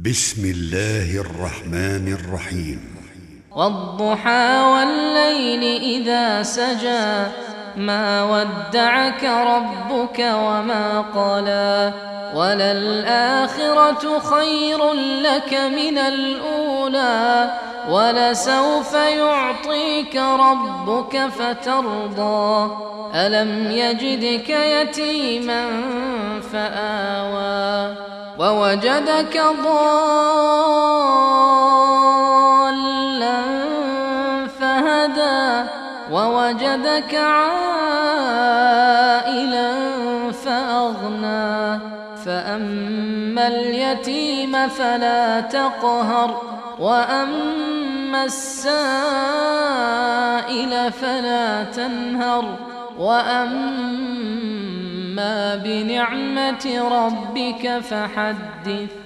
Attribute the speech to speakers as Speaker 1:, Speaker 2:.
Speaker 1: بسم الله الرحمن الرحيم.
Speaker 2: والضحى والليل إذا سجى ما ودعك ربك وما قلى وللآخرة خير لك من الأولى ولسوف يعطيك ربك فترضى ألم يجدك يتيما فآوى ووجدك ضالا فهدى ووجدك عائلا فأغنى فأما اليتيم فلا تقهر وأما السائل فلا تنهر وأما بنعمة ربك فحدث.